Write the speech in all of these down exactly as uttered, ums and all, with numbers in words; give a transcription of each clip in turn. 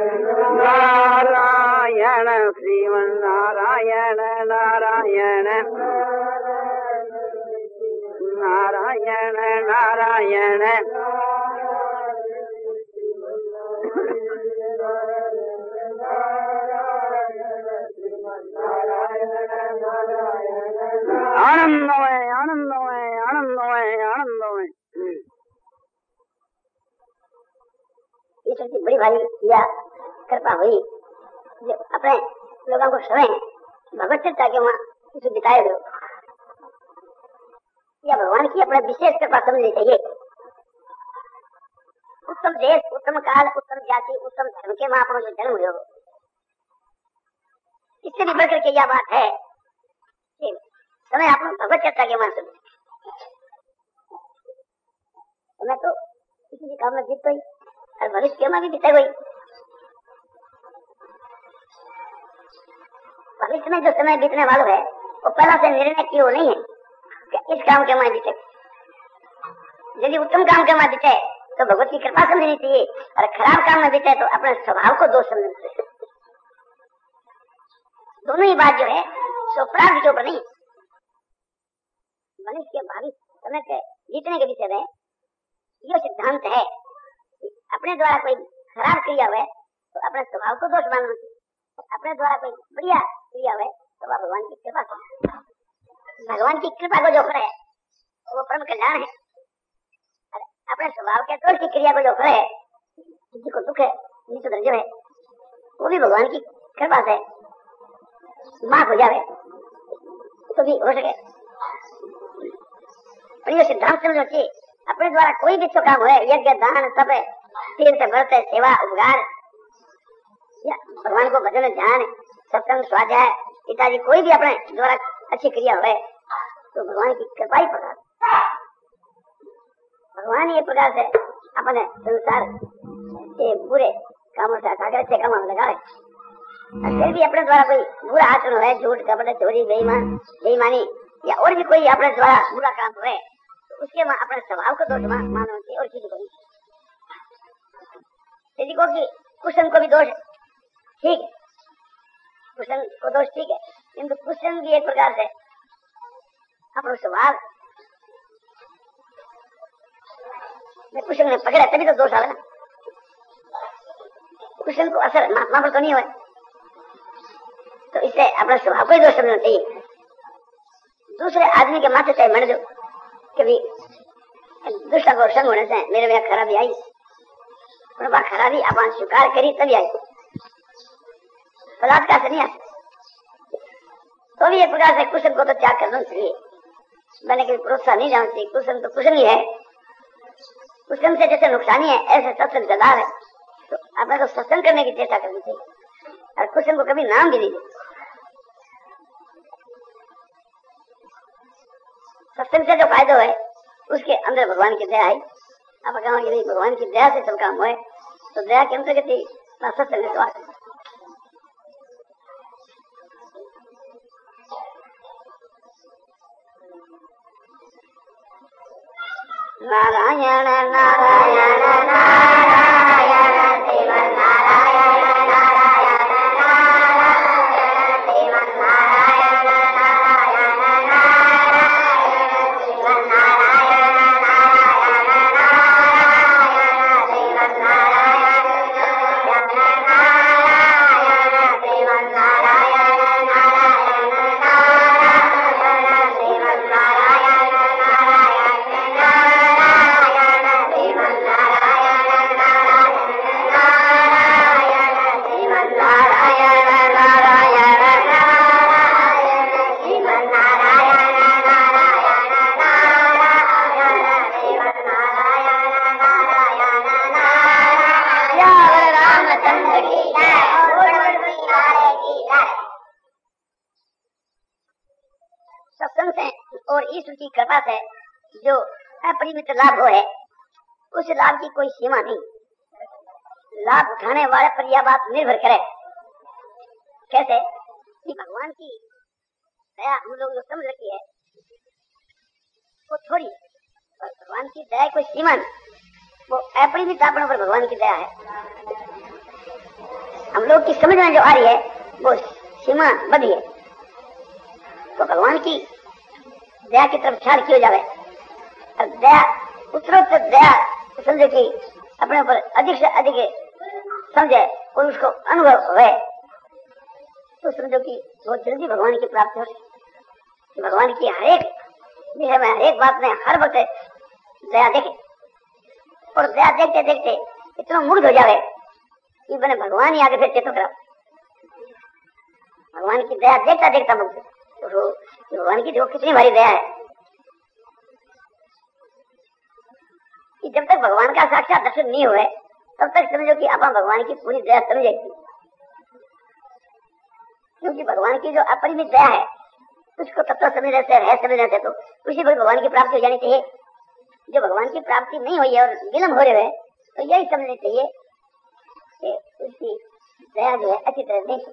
नारायण श्रीमन नारायण नारायण नारायण नारायण आनंदमय आनंदमय आनंदमय आनंदमय। ये सबसे बड़ी भारी या कृपा हुई जो अपने लोगों को समय भगवत चर्चा के वहाँ उसे बिताए दो या भगवान की अपना विशेष कृपा समझनी चाहिए। उत्तम देश, उत्तम काल, उत्तम जाति, उत्तम धर्म के वहाँ जो जन्म हुए हो, इससे भी बढ़कर के यह बात है कि समय आप भगवत चर्चा के वहाँ सुनो। समय तो किसी भी काम में जीत गई और भविष्य में भी बीते गई। भविष्य में जो समय बीतने वाला है वो पहला से निर्णय किया नहीं है कि इस काम के वहाँ बीते। यदि उत्तम काम के वहाँ बीते तो भगवत की कृपा समझनी चाहिए और खराब काम में बीते तो अपने स्वभाव को दोष समझना चाहिए। दोनों ही बात जो है सो प्राप्त के ऊपर नहीं, मनुष्य के भावी समय के जीतने के विषय में यह सिद्धांत है कि अपने द्वारा कोई खराब क्रिया हुए तो अपने स्वभाव को दोष मानना चाहिए, अपने द्वारा कोई बढ़िया क्रिया हुए तो वह भगवान की कृपा से, भगवान की कृपा को जो करे वो परम कल्याण है। अपने स्वभाव के दोष की क्रिया को जो करे, किसी को दुख है, नीचे दर्जो है, वो भी भगवान की कृपा से माफ हो जाए तो भी हो सके। और ये सिद्धांत समझो चाहिए अपने द्वारा कोई भी काम हो, यज्ञ दान सब तीर्थ व्रत सेवा उपकार या भगवान को भजन ध्यान सत्संग स्वाध्याय इत्यादि कोई भी अपने द्वारा अच्छी क्रिया हो तो भगवान की कृपा ही प्रकार, भगवान ये प्रकार से अपने संसार के बुरे कामों से हटाकर अच्छे कामों में लगाए। फिर भी अपने द्वारा कोई बुरा आचरण है, झूठ कपट चोरी बेईमान बेईमानी या और भी कोई अपने द्वारा बुरा काम है तो उसके अपने स्वभाव को दोष मानना चाहिए और किसी को नहीं। यदि को कि कुशन को भी दोष ठीक है, कुशन को दोष ठीक है, किंतु कुशन भी एक प्रकार से अपना स्वभाव कुशन में पकड़े तभी तो दोष आवे ना। कुशन को असर महात्मा पर तो नहीं हुआ तो इससे अपना स्वभाव को ही दोष समझना चाहिए। दूसरे आदमी के माथे से मन दो कभी दूसरा को संग होने से मेरे में खराबी आई, खराबी अपन स्वीकार करी तभी आई, बलात्कार से नहीं आई। तो भी एक प्रकार से कुशन को तो त्याग करना चाहिए, मैंने कभी प्रोत्साहन नहीं जाना चाहिए। कुशन तो कुशन ही है, कुशन से जैसे नुकसानी है ऐसे सत्संग गदार है, तो अपने को सत्संग करने की चेष्टा करनी चाहिए और कुशन को कभी नाम भी दीजिए। सत्संग से जो फायदा है उसके अंदर भगवान की दया है। आप कहोगे भगवान की दया से सब काम हुए तो दया के अंतर्गत ही सत्संग विश्वास। नारायण नारायण नारायण श्रीमन नारायण नारायण नारायण श्रीमन नारायण नारायण नारायण श्रीमन नारायण नारायण नारायण श्रीमन नारायण नारायण श्रीमन नारायण नारायण नारायण श्रीमन नारायण सत्संग से और ईश्वर की कृपा से जो अपरिमित लाभ हो है उस लाभ की कोई सीमा नहीं। लाभ उठाने वाले पर यह बात निर्भर करे कैसे कि भगवान की दया हम लोग जो समझ रखी है वो थोड़ी, पर भगवान की दया कोई सीमा नहीं, वो अपरिमित अपनों पर भगवान की दया है। हम लोग की समझ में जो आ रही है वो सीमा बढ़ी है। तो भगवान की दया की तरफ ख्याल किया जावे और दया उत्तरोत्तर दया समझे कि अपने ऊपर अधिक से अधिक समझे और उसको अनुभव हुए तो समझो कि बहुत जल्दी भगवान की प्राप्ति हो। भगवान की हर एक विषय में हर एक बात में हर वक्त दया देखे और दया देखते देखते इतना मुग्ध हो जावे कि बने भगवान ही आगे फिर चेतो करा। भगवान की दया देखता देखता मुग्ध तो भगवान की जो कितनी भारी दया है कि जब तक भगवान का साक्षात दर्शन नहीं हुए तब तक समझो कि आप भगवान की पूरी दया समझेगी। क्योंकि भगवान की जो अपरिमित दया है उसको तत्व समझने से रह समझने से तो उसी पर भगवान की प्राप्ति हो जानी चाहिए। जो भगवान की प्राप्ति नहीं हुई है और विलम्ब हो रहे हैं तो यही समझना चाहिए कि उसकी दया जो है अच्छी तरह नहीं।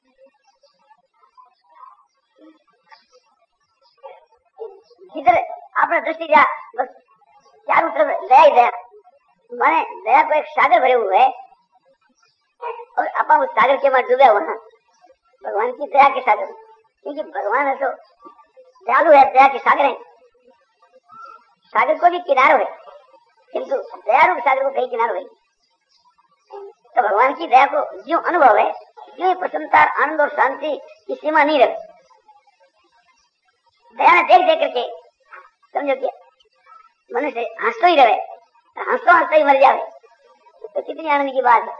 जिधर आपने दृष्टि दिया बस चारों तरफ दया ही दया, माने दया को एक सागर भरे हुए है और आप उस सागर के में डूबे हुए हैं भगवान की दया के सागर। क्योंकि भगवान है तो दयालु है, दया के सागर है। सागर को भी किनारो है किंतु दयालु सागर को कहीं किनारो है। तो भगवान की दया को जो अनुभव है जो प्रसन्नता आनंद और शांति की सीमा नहीं रहे। दया में देख देख करके समझो कि मनुष्य हंसतो ही रहे, हंसतो हंसतो ही मर जाए तो कितनी आनंद की बात है।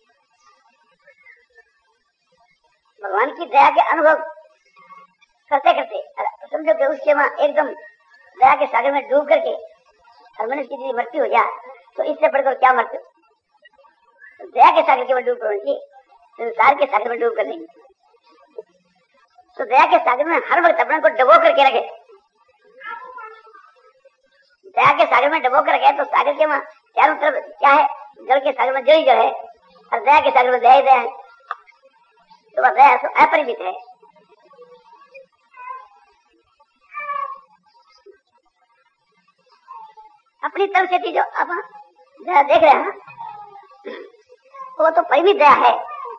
भगवान की दया के अनुभव करते करते समझो कि उसके वहां एकदम दया के सागर में डूब करके और मनुष्य की मृत्यु हो जाए तो इससे बढ़कर क्या मृत्यु। तो दया के सागर के में डूब कर संसार के सागर में डूब कर लेंगे। तो दया के सागर में हर वक्त अपने को डबो करके रखे। दया के सागर में डबो कर रखे तो सागर के वहां चारों तरफ क्या है, जल के सागर में जल ही जल है और दया के सागर में दया ही दया है। तो वह दया तो अपरिमित है। अपनी तरफ से जो आप दया देख रहे हैं वो तो परिमित दया है।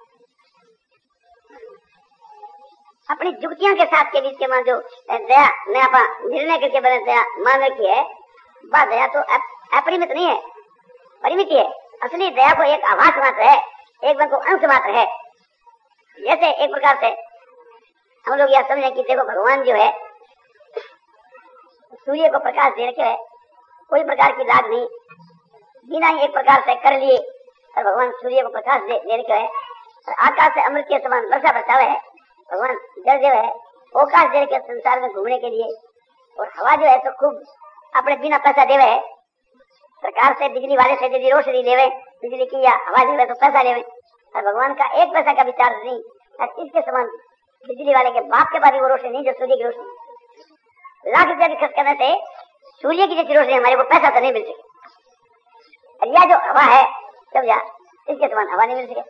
अपनी जुक्तियों के साथ के बीच के मान जो दया ने आप निर्णय करके बने दया मान रखी है वह दया तो अपरिमित नहीं है, परिमित है। असली दया को एक आभास मात्र है, एक बन को अंश मात्र है। जैसे एक प्रकार से हम लोग यह समझे कि देखो भगवान जो है सूर्य को प्रकाश दे रखे है, कोई प्रकार की लाग नहीं, बिना ही एक प्रकार से कर लिए और भगवान सूर्य को प्रकाश दे, दे रखे है और आकाश से अमृत के समान वर्षा बरसावे है। भगवान जल जो है अवकाश दे रखे संसार में घूमने के लिए और हवा जो है तो खूब अपने बिना पैसा देवे है। सरकार से बिजली वाले से यदि रोशनी देवे, बिजली की या हवा देवे तो पैसा लेवे और भगवान का एक पैसा का विचार नहीं। और इसके समान बिजली वाले के बाप के बाद वो रोशनी नहीं जो सूर्य की रोशनी। लाख रुपया खर्च करने से सूर्य की जैसी रोशनी हमारे को पैसा तो नहीं मिल सके। और यह जो हवा है जब जा इसके समान हवा नहीं मिल सके।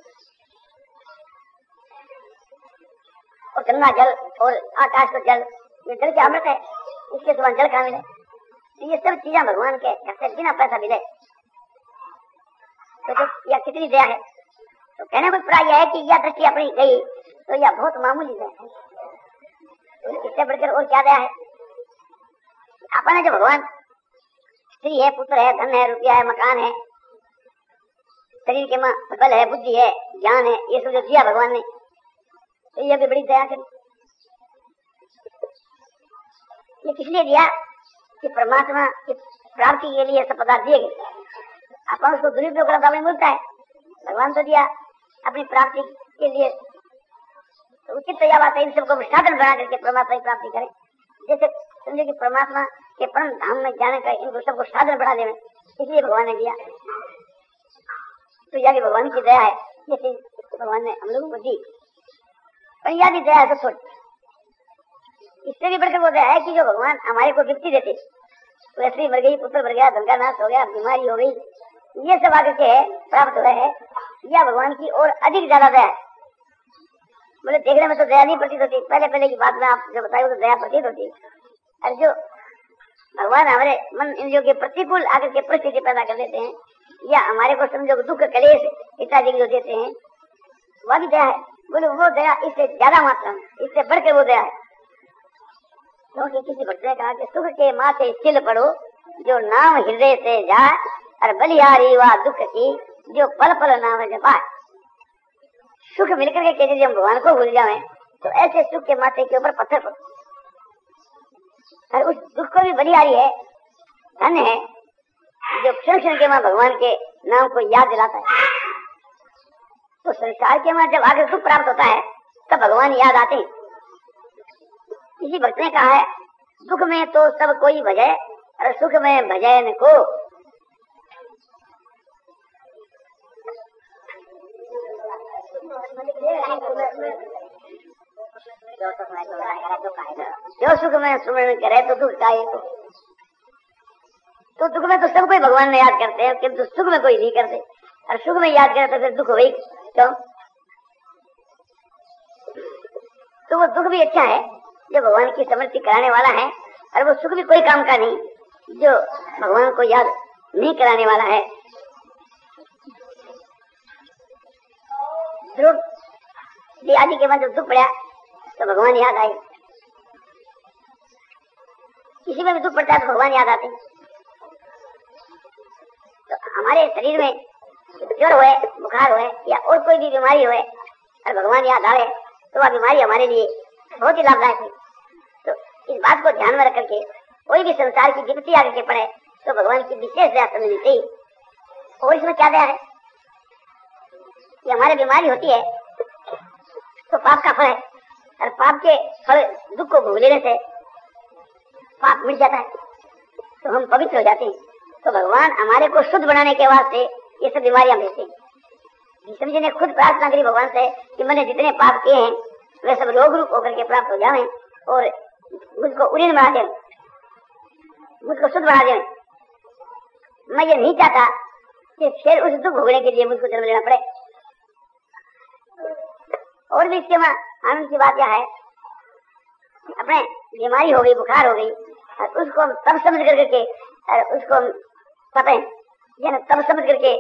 और गंगा जल और आकाश का जल ये जल के अमृत है, इसके समान जल कहाँ मिले। ये सब चीजें भगवान के घर से बिना पैसा मिले तो यह कितनी दया है। तो कहने को प्राय यह है कि यह दृष्टि अपनी गई तो यह बहुत मामूली दया है। तो इससे बढ़कर और क्या दया है। अपने जो भगवान स्त्री है, पुत्र है, धन है, रुपया है, मकान है, शरीर के में बल है, बुद्धि है, ज्ञान है, ये सब जो दिया भगवान ने तो यह भी बड़ी दया करी। ये किस लिए दिया कि परमात्मा की प्राप्ति के लिए सब पदार्थ दिए गए। अपन उसको दुरुपयोग करना तो मिलता है, भगवान तो दिया अपनी प्राप्ति के लिए। तो उचित तो यह बात है इन सबको साधन बना करके परमात्मा की प्राप्ति करें। जैसे समझे कि परमात्मा के परम धाम में जाने का इनको सबको साधन बढ़ा देवे, इसलिए भगवान ने दिया। तो यह भी भगवान की दया है जैसे भगवान ने हम लोगों को दी। पर यह भी दया है तो छोटी, इससे भी बढ़कर वो दया है कि जो भगवान हमारे को गिफ्ट देते, तो स्त्री मर गई, पुत्र मर गया, धन नाश हो गया, बीमारी हो गई, ये सब आकर के प्राप्त हुए है। यह भगवान की और अधिक ज्यादा दया है। बोले देखने में तो दया नहीं प्रतीत होती, पहले पहले की बात में आप जो बताई तो दया प्रतीत होती। और जो भगवान हमारे मन इंद्रियों के प्रतिकूल आकर के परिस्थिति पैदा कर देते हैं या हमारे को समझो दुख कलेश इत्यादि जो देते हैं वह भी दया है। बोले वो दया इससे ज्यादा मात्रा में, इससे बढ़कर वो दया है। क्योंकि किसी भक्त ने कहा कि सुख के माथे चिल पड़ो, जो नाम हृदय से जाए, और बलिहारी व दुख की जो पल पल नाम जपाए। सुख मिलकर के यदि हम भगवान को भूल जाएं तो ऐसे सुख के माथे के ऊपर पत्थर पड़ो, और उस दुख को भी बलिहारी है, धन है, जो क्षण क्षण के मां भगवान के नाम को याद दिलाता है। तो संसार के मां जब आगे सुख प्राप्त होता है तब भगवान याद आते हैं। किसी भक्त ने कहा है, दुख में तो सब कोई भजे, और सुख में भजे न को। जो सुख में सुमरण करे तो दुख का एक। तो दुख में तो सब कोई भगवान ने याद करते हैं, किंतु सुख में कोई नहीं करते, और सुख में याद करे तो फिर दुख वही। क्यों? तो वो दुख भी अच्छा है जो भगवान की स्मृति कराने वाला है, और वो सुख भी कोई काम का नहीं जो भगवान को याद नहीं कराने वाला है। ध्रुव आदि के बाद जब दुख पड़ा तो भगवान याद आए। किसी में भी दुख पड़ता है तो भगवान याद आते हैं। तो हमारे शरीर में ज्वर हुए, बुखार हुए, या और कोई भी बीमारी हुए, और भगवान याद आए तो वह बीमारी हमारे लिए बहुत ही लाभदायक है। तो इस बात को ध्यान में रख करके कोई भी संसार की विपत्ति आगे के पड़े तो भगवान की विशेष दया समझनी चाहिए। और इसमें क्या दया है कि हमारी बीमारी होती है तो पाप का फल है, और पाप के फल दुख को भोग लेने से पाप मिट जाता है, तो हम पवित्र हो जाते हैं। तो भगवान हमारे को शुद्ध बनाने के वास्ते ये सब बीमारियां भेजते हैं। समझे ने खुद प्रार्थना करी भगवान से कि मैंने जितने पाप किए हैं वे सब रोग रूप होकर के प्राप्त हो जाएं, और मुझको उरीन बना दे, मुझको शुद्ध बना दे। मैं ये नहीं चाहता कि फिर उस दुख भोगने के लिए मुझको जन्म लेना पड़े। और भी इसके आनंद की बात यह है, अपने बीमारी हो गई, बुखार हो गई, और उसको हम तब समझ कर करके, और उसको हम पते यानी तब समझ करके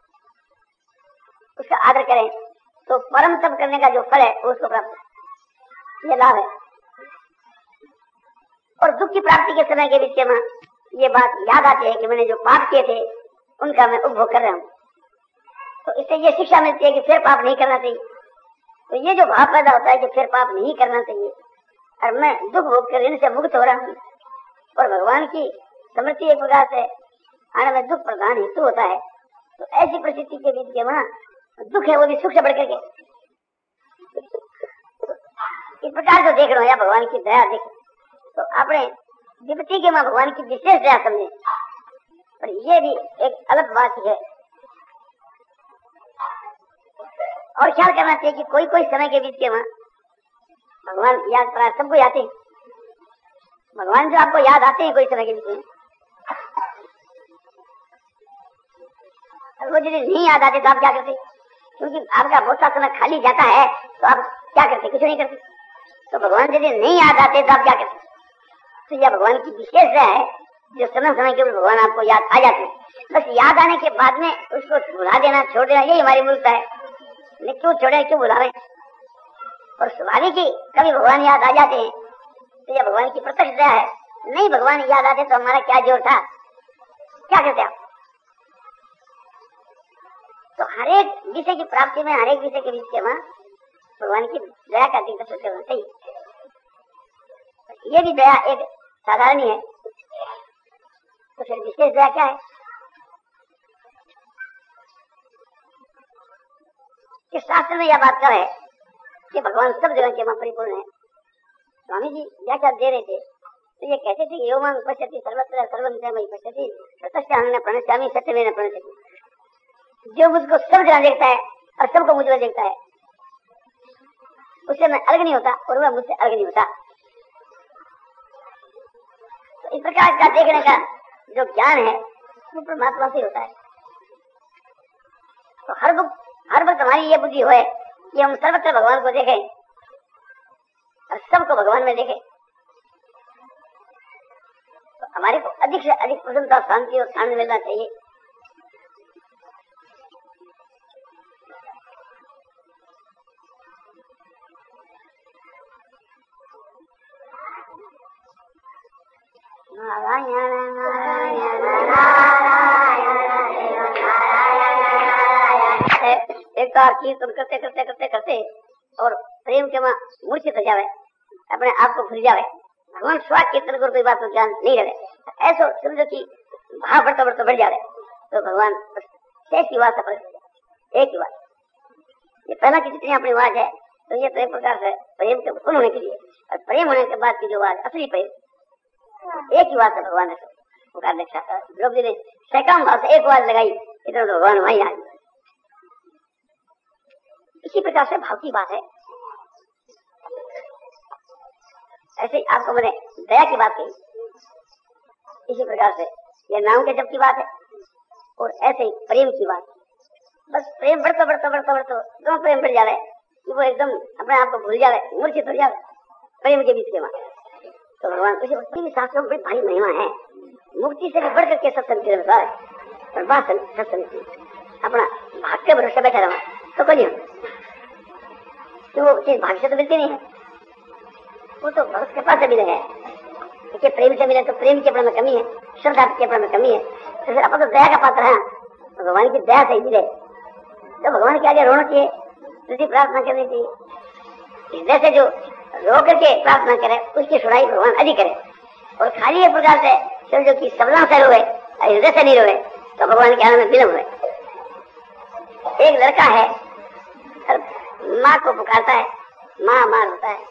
उसका आदर करें तो परम तप करने का जो फल है उसको प्राप्त, ये लाभ है। और दुख की प्राप्ति के समय के बीच में ये बात याद आती है कि मैंने जो पाप किए थे उनका मैं उपभोग कर रहा हूँ। तो इससे ये शिक्षा मिलती है कि फिर पाप नहीं करना चाहिए। तो ये जो भाव पैदा होता है कि फिर पाप नहीं करना चाहिए, और मैं दुख भोग कर इनसे मुक्त हो रहा हूँ, और भगवान की स्मृति एक प्रकार से आने में दुख प्रधान हेतु होता है। तो ऐसी परिस्थिति के बीच के वहां दुख है वो भी सुख से बढ़कर के, इस प्रकार से देख रहे हो या भगवान की दया देख, तो आपने विपत्ति के मां भगवान की विशेष दया समझे। और ये भी एक अलग बात है। और ख्याल करना चाहिए कि कोई कोई समय के बीच के वहां भगवान याद पर सबको आते हैं। भगवान जो आपको याद आते हैं कोई समय के बीच में, वो यदि नहीं याद आते तो आप क्या करते? क्योंकि आपका बहुत सा समय खाली जाता है तो आप क्या करते? कुछ नहीं करते। तो भगवान यदि नहीं याद आते तो आप क्या करते? तो यह भगवान की विशेषता है जो समय समय के भगवान आपको याद आ जाते हैं। बस याद आने के बाद में उसको भुला देना, छोड़ देना, यही हमारी मूर्खता है। नहीं, क्यों छोड़े, क्यों भुलावे? और स्वाभाविक ही कभी भगवान याद आ जाते हैं तो यह भगवान की प्रत्यक्ष दया है। नहीं भगवान याद आते तो हमारा क्या जोर था? क्या करते आप? तो हर एक विषय की प्राप्ति में, हर एक विषय के बीच के वहां भगवान की दया का दिन तक होना चाहिए। ये भी दया एक साधारण ही है, तो फिर विशेष दया क्या है? कि शास्त्र में यह बात कर है कि भगवान सब जगह के वहां परिपूर्ण है। स्वामी जी व्याख्या दे रहे थे तो ये कहते थे यो मां पश्यति सर्वत्र सर्वं मयि पश्यति तस्याहं न प्रणश्यामि सत्यमेव न प्रणश्यति। जो मुझको सब जगह देखता है और सबको मुझ में देखता है उससे मैं अलग नहीं होता और वह मुझसे अलग नहीं होता। तो इस प्रकार का देखने का जो ज्ञान है वो परमात्मा से होता है। तो हर वक्त हर वक्त हमारी ये बुद्धि होए कि हम सर्वत्र भगवान को देखें और सबको भगवान में देखें, तो हमारे को अधिक से अधिक प्रसन्नता, शांति और आनंद मिलना चाहिए। नारायण नारायण नारायण एक बार कीर्तन करते करते करते करते और प्रेम के मां मूर्छित हो जावे, अपने आप को भूल जावे, भगवान स्वाद कीर्तन को कोई बात को ध्यान नहीं रहे, ऐसा समझो कि भाव बढ़ता बढ़ता बढ़ जावे तो भगवान एक ही बात सफल एक ही बात। ये पहला की जितनी अपनी आवाज है तो ये तो एक प्रकार से प्रेम के उत्पन्न होने के लिए, और प्रेम होने के बाद की जो आवाज असली प्रेम एक ही बात है। भगवान ने पुकार देखा, द्रौपदी ने सैकड़ों भाव से एक आवाज लगाई, इधर तो भगवान वहीं आए। इसी प्रकार से भाव की बात है। ऐसे आपको मैंने दया की बात कही, इसी प्रकार से यह नाम के जप की बात है, और ऐसे ही प्रेम की बात। बस प्रेम बढ़ता बढ़ता बढ़ता बढ़ता दो प्रेम बढ़ जावे कि वो एकदम अपने आप को भूल जावे, मूर्छित हो जावे प्रेम के बीच के वहां। तो भगवान उसी भक्ति की शास्त्रों में बड़ी भारी महिमा है, मुक्ति से भी बढ़ करके सत्संग के अनुसार और बात सत्संग की अपना भाग के भरोसे बैठा रहा तो कोई नहीं, तो वो चीज भाग्य से तो मिलती नहीं है, वो तो भगत कृपा से मिले है। देखिए प्रेम से मिले तो प्रेम के अपने में कमी है, श्रद्धा के अपने में कमी है, तो फिर अपन तो दया का पात्र है, तो भगवान की दया से ही मिले तो भगवान के आगे रोना चाहिए, तुझी प्रार्थना करनी चाहिए। हृदय से जो रो करके प्रार्थना करे उसकी सुनाई भगवान अधिक करे, और खाली एक प्रकार से समझो कि सबला से रोए हृदय से नहीं रोए तो भगवान के आने में विलम्ब है। एक लड़का है माँ को पुकारता है, माँ माँ रोता है,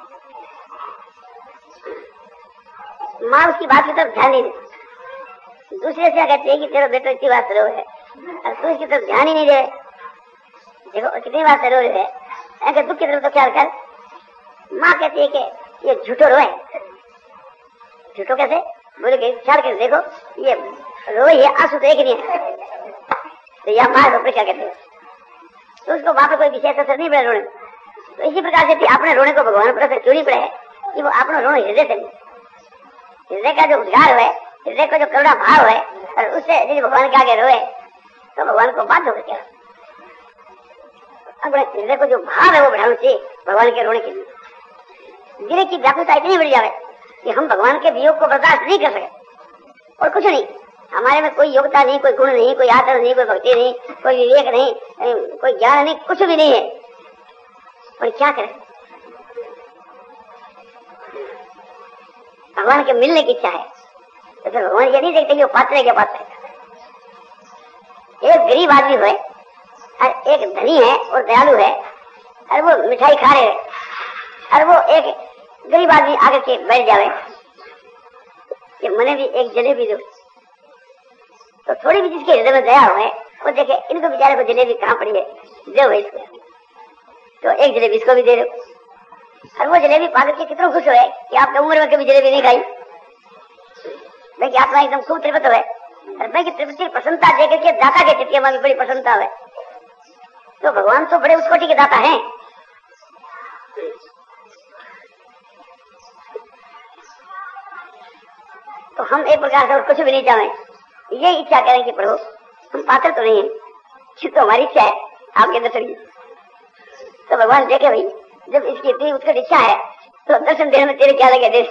माँ उसकी बात की तरफ ध्यान नहीं देती, दूसरे से कहती है कि तेरा बेटा इतनी बात रो है और तू इसकी तरफ ध्यान ही नहीं दे, देखो कितनी बात रो रहे है, दुख की तरफ तो ख्याल कर। माँ कहती है कि ये झूठो रोए, झूठो कैसे बोले कि ख्याल कर देखो ये रोए है, आंसू तो एक नहीं है, तो यह माँ रोपे क्या कहते हैं, तो उसको वहां पर कोई विशेष असर नहीं पड़ा रोने। तो इसी प्रकार से अपने रोने को भगवान पर असर क्यों नहीं पड़े है कि वो अपना रोना हृदय से, हृदय का जो उद्गार है, हृदय का जो करुणा भाव है, और उससे यदि भगवान के आगे रोए तो भगवान को बाध्य होकर क्या अपने हृदय को जो भाव है वो बढ़ाना चाहिए भगवान के रोने के लिए। दिल की व्याकुलता इतनी बढ़ जाए कि हम भगवान के वियोग को बर्दाश्त नहीं कर सके, और कुछ नहीं, हमारे में कोई योग्यता नहीं, कोई गुण नहीं, कोई आदर नहीं, कोई भक्ति नहीं, कोई विवेक नहीं, कोई ज्ञान नहीं, कुछ भी नहीं है, और क्या करें। भगवान के मिलने की इच्छा है तो फिर भगवान ये नहीं देखते कि वो पात्र है क्या पात्र है। एक गरीब आदमी है और एक धनी है और दयालु है, और वो मिठाई खा रहे हैं, और वो एक गरीब आदमी आकर के बैठ जावे कि मैंने भी एक जलेबी दो, तो थोड़ी भी जिसके हृदय में दया हो वो देखे इनको बेचारे को जलेबी कहाँ पड़ी है, दो है इसको, तो एक जलेबी इसको भी दे दो, और वो जलेबी पाकर के कितना खुश हो कि आपने उम्र में कभी जलेबी नहीं खाई, देखिए आपका एकदम खूब तृप्त है, और मैं की तृप्ति प्रसन्नता देकर के दाता के चित्त में भी बड़ी प्रसन्नता है। तो भगवान तो बड़े उस कोटि के दाता हैं। तो हम एक प्रकार से और कुछ भी नहीं चाहें, ये इच्छा करें कि प्रभु हम पात्र तो नहीं है, तो हमारी इच्छा है आपके दर्शन की। तो भगवान देखे भाई जब इसकी इतनी उत्कट इच्छा है तो दर्शन देने में तेरे क्या लगे देश।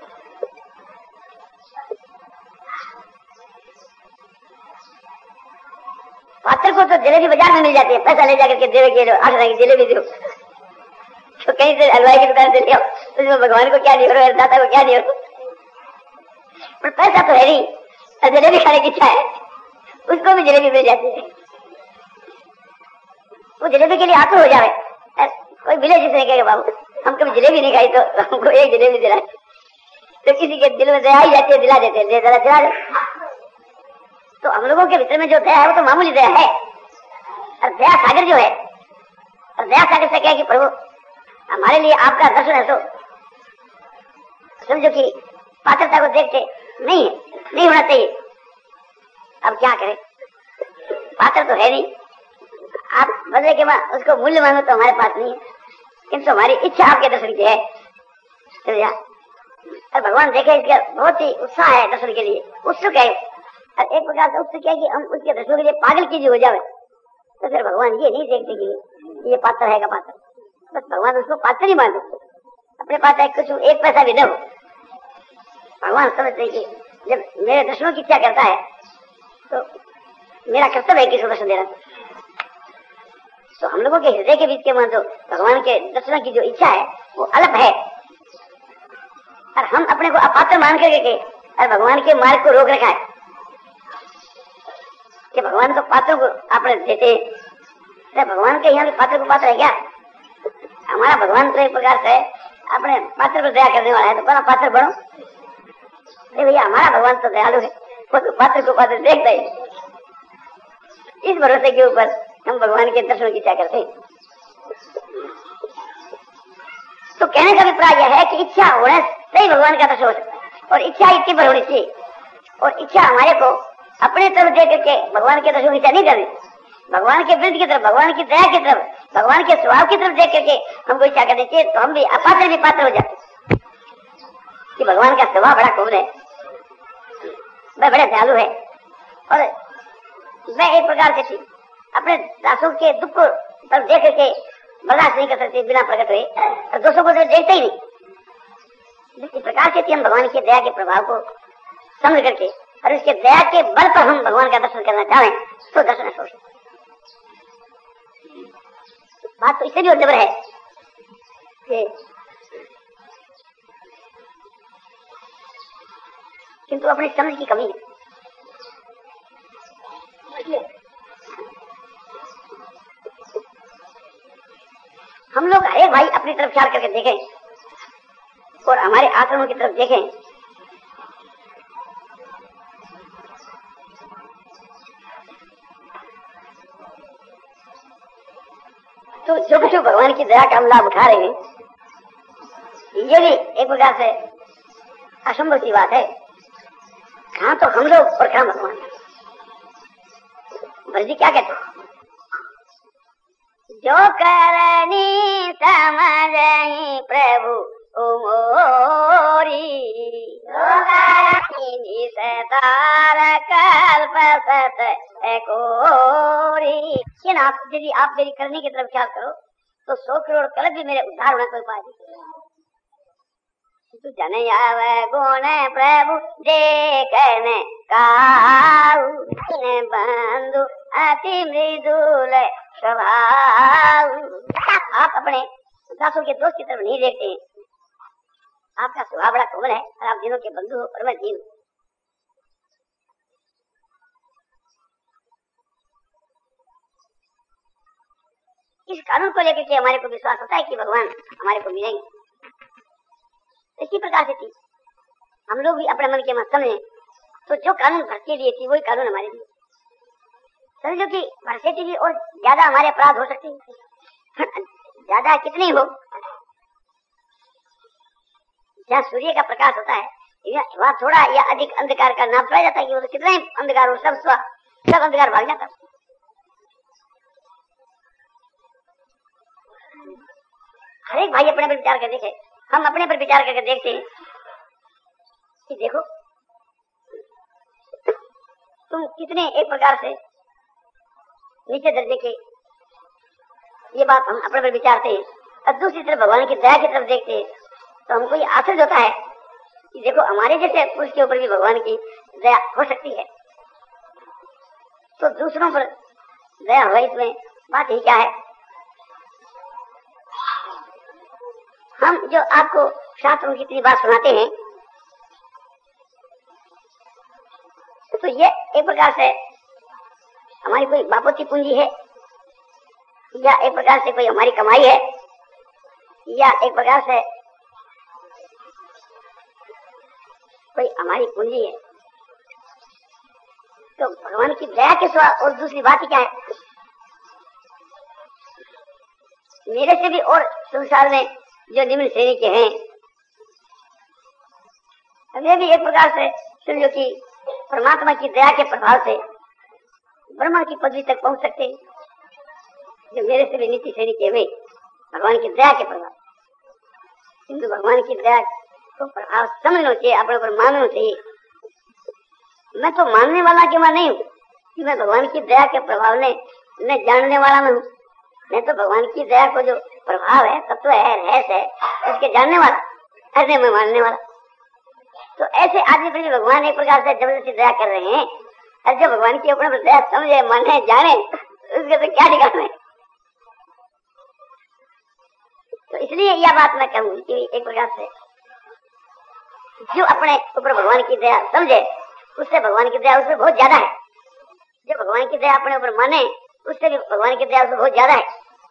पात्र को तो जलेबी बाजार में मिल जाती है, पैसा ले जाकर के देवे के आठ की जलेबी दो, तो कहीं से हलवाई की दुकान से ले आओ, उसमें भगवान को क्या दियो, दाता को क्या दियो, पर पैसा तो है नहीं, और जलेबी खाने की इच्छा है, उसको भी जलेबी मिल जाती है। वो जलेबी के लिए आतुर हो जाए, कोई मिले जिसने कहे बाबू हम कभी जलेबी नहीं खाई तो हमको एक जलेबी दिलाए, तो किसी के दिल में दया ही जाती है, दिला देते हैं, जरा दिला दे। तो हम लोगों के भीतर में जो दया है वो तो मामूली दया है, और दया सागर जो है, और दया सागर से क्या कि प्रभु हमारे लिए आपका दर्शन है, तो समझो कि पात्रता को देखते नहीं है, नहीं होना चाहिए। अब क्या करें, पात्र तो है नहीं, आप बदले के बाद उसको मूल्य मांगो तो हमारे पास नहीं है, किंतु हमारी इच्छा आपके दर्शन की है। समझा, और भगवान देखे इसका बहुत ही उत्साह है दर्शन के लिए, उत्सुक है, और एक प्रकार से उत्सुक है कि हम उसके दर्शन के लिए पागल कीजिए हो जाए। तो फिर भगवान ये नहीं देखते कि ये पात्र है का पात्र, बस भगवान उसको पात्र ही मान देते, अपने पास है कुछ एक पैसा भी न हो, भगवान समझते कि जब मेरे दर्शनों की इच्छा करता है तो मेरा कर्तव्य है किसको दर्शन देना। तो हम लोगों के हृदय के बीच के मन जो भगवान के दर्शन की जो इच्छा है वो अलग है, और हम अपने को अपात्र मान करके और भगवान के मार्ग को रोक रखा है कि भगवान तो पात्र को आपने देते हैं, भगवान के यहाँ भी पात्र को पात्र है क्या? हमारा भगवान तो एक प्रकार से अपने पात्र को दया करने वाला है, तो बड़ा पात्र बनो। अरे भैया हमारा भगवान तो दयालु है, वो तो पात्र को पात्र देखता है। इस भरोसे के ऊपर हम भगवान के दर्शन की इच्छा करते हैं। तो कहने का अभिप्राय यह है कि इच्छा होने से ही भगवान का दर्शन हो सकता है, और इच्छा इतनी पर होनी चाहिए, और इच्छा हमारे को अपने तरफ दे करके भगवान के दर्शन की इच्छा नहीं करनी, भगवान के वृद्ध की तरफ, भगवान की दया की तरफ, भगवान के स्वभाव की तरफ देख करके हमको इच्छा करनी चाहिए। तो हम भी अपात्र भी पात्र हो जाते कि भगवान का स्वभाव बड़ा कोमल है, वह बड़े दयालु है, और मैं एक प्रकार से थी अपने दासों के दुख को तरफ देख करके बर्दाश्त नहीं कर सकते बिना प्रकट हुए, और दोस्तों को तो देखते ही नहीं। इस प्रकार से हम भगवान की दया के प्रभाव को समझ करके और उसके दया के बल पर हम भगवान का दर्शन करना चाहें तो दर्शन हो सकते। बात तो इससे भी और जबर है कि किंतु अपनी समझ की कमी है। हम लोग हर एक भाई अपनी तरफ ख्याल करके देखें और हमारे आश्रमों की तरफ देखें, तो जो कुछ भगवान की दया का हम लाभ उठा रहे हैं, ये भी एक प्रकार से असंभव सी बात है। कहाँ तो हम लोग और कहाँ भगवान। भरजी क्या कहते हैं? जो करनी समझ प्रभु मोरी, तार कल्प सत कोरी। यदि आप मेरी करने की तरफ ख्याल करो तो सौ करोड़ कल्प भी मेरे उद्धार होने को उपाय तू जन आव गुण प्रभु देखने काऊ, बंधु अति मृदुल स्वभाव। आप अपने दासों के दोस्त की तरफ नहीं देखते हैं, आपका स्वभाव बड़ा कोमल है और आप दिनों के बंधु हो और मैं दीन। इस कानून को लेकर के हमारे को विश्वास होता है कि भगवान हमारे को मिलेंगे। इसी प्रकार से थी हम लोग भी अपने मन के मत समझे तो जो कानून भरते लिए थी वही कानून हमारे लिए समझो कि भरते थी और ज्यादा हमारे अपराध हो सकते हैं। ज्यादा कितने हो, जहाँ सूर्य का प्रकाश होता है वहाँ थोड़ा या अधिक अंधकार का नाम पाया जाता है कि वो तो कितना ही अंधकार हो, सब सब अंधकार भाग जाता। हर एक भाई अपने पर विचार कर देखे, हम अपने पर विचार करके देखते हैं कि देखो तुम कितने एक प्रकार से नीचे दर्जे के, ये बात हम अपने पर विचारते हैं। और दूसरी तरफ भगवान की दया की तरफ देखते हैं तो हमको ये आश्चर्य होता है कि देखो हमारे जैसे पुरुष के ऊपर भी भगवान की दया हो सकती है, तो दूसरों पर दया हो इसमें बात ही क्या है। हम जो आपको शास्त्रों की इतनी बात सुनाते हैं तो ये एक प्रकार से हमारी कोई बापोती पूंजी है या एक प्रकार से कोई हमारी कमाई है या एक प्रकार से कोई हमारी पूंजी है। तो भगवान की दया के सिवा और दूसरी बात ही क्या है। मेरे से भी और संसार में जो निम्न श्रेणी के हैं वे भी एक प्रकार से समझो कि परमात्मा की दया के प्रभाव से ब्रह्मा की पदवी तक पहुंच सकते हैं। जो मेरे से भी नीचे श्रेणी के वे भगवान की दया के प्रभाव, किंतु भगवान की दया को प्रभाव समझना चाहिए, अपने पर मानना चाहिए। मैं तो मानने वाला के मैं नहीं हूँ कि मैं भगवान की दया के प्रभाव ने मैं जानने वाला मैं हूँ। मैं तो भगवान की दया को जो प्रभाव है, तत्व है, रहस्य है, उसके जानने वाला, ऐसे मैं मानने वाला। तो ऐसे आदमी पर भी भगवान एक प्रकार से जबरदस्ती दया कर रहे हैं। और जो भगवान की अपने दया समझे, माने, जाने, उसके तो क्या ठिकाना है। तो इसलिए यह बात मैं कहूँ कि एक प्रकार से जो अपने ऊपर भगवान की दया समझे, उससे भगवान की दया उसमें बहुत ज्यादा है। जो भगवान की दया अपने ऊपर माने, उससे भी भगवान की दया उसमें बहुत ज्यादा है।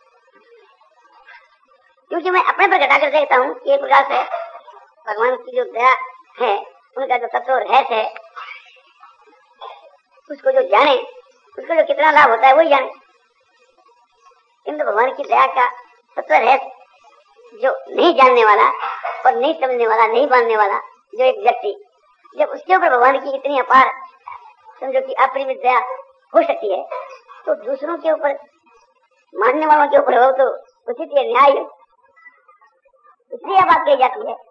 क्योंकि मैं अपने पर घटा कर देखता हूँ कि एक प्रकार से भगवान की जो दया है, उनका जो तत्व रहस्य है, उसको जो जाने, उसको जो कितना लाभ होता है वही जाने। किंतु भगवान की दया का तत्व रहस्य जो नहीं जानने वाला और नहीं समझने वाला, नहीं मानने वाला जो एक व्यक्ति, जब उसके ऊपर भगवान की इतनी अपार समझो कि अपरिमित दया हो सकती है, तो दूसरों के ऊपर, मानने वालों के ऊपर हो तो उचित न्याय, इसलिए बात कही जाती है